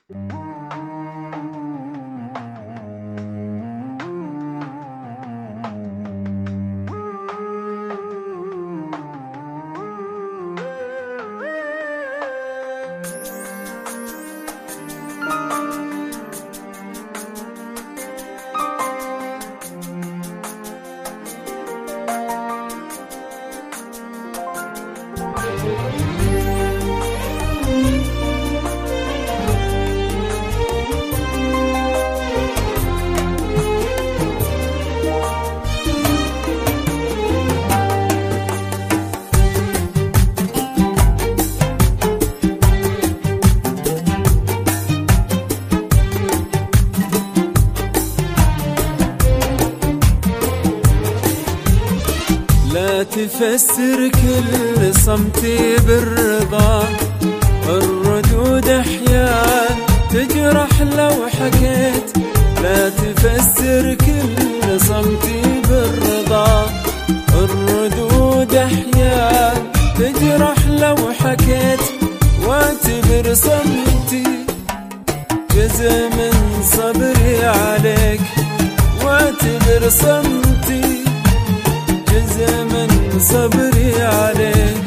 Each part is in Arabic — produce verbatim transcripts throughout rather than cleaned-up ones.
لا تفسر كل صمتي بالرضا، الردود احيان تجرح لو حكيت. لا تفسر كل صمتي بالرضا، الردود احيان تجرح لو حكيت. واعتبر صمتي جزء من صبري عليك، واعتبر صمتي جزء من صبري عليك.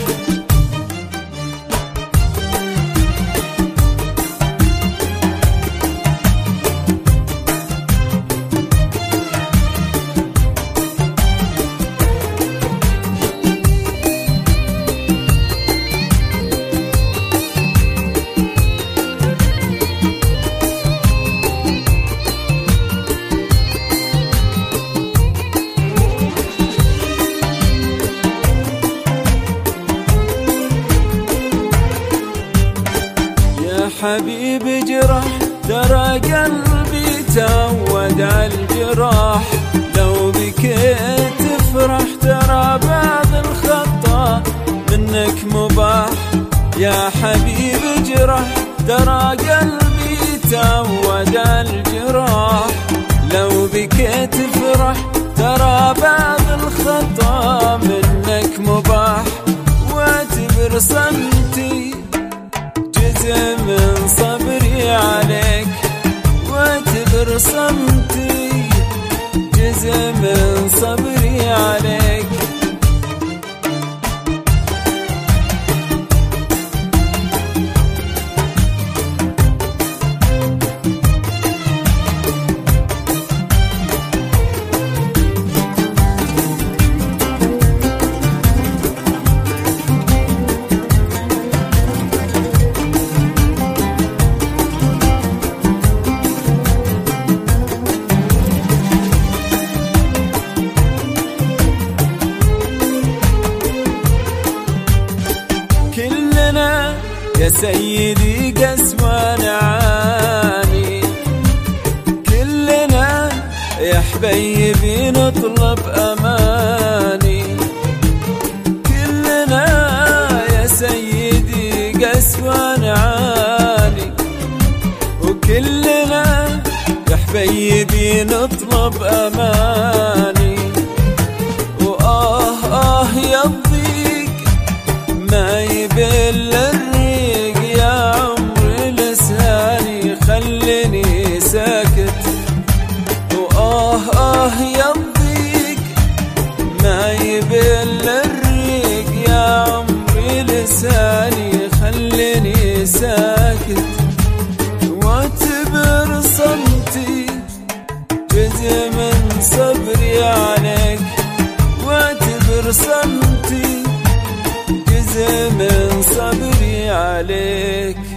حبيبي جرح ترى قلبي تعود عالجراح، لو بكيت تفرح ترى بعض الخطا منك مباح. يا حبيبي جرح ترى قلبي تعود عالجراح، لو بكيت تفرح ترى بعض الخطا منك مباح. واعتبر صمتي جزء من صبري عليك، واعتبر صمتي جزء من صبري عليك. يا سيدي قسوة نعاني، كلنا يا حبيبي نطلب أماني. كلنا يا سيدي قسوة نعاني، وكلنا يا حبيبي نطلب أماني. وآه آه يا الضيق ما يبل الريق، يا عمري لساني خليني ساكت. وآه آه يا الضيق ما يبل الريق، يا عمري لساني خليني ساكت. واعتبر صمتي جزء من صبري عليك، واعتبر صمتي جزء من صبري عليك.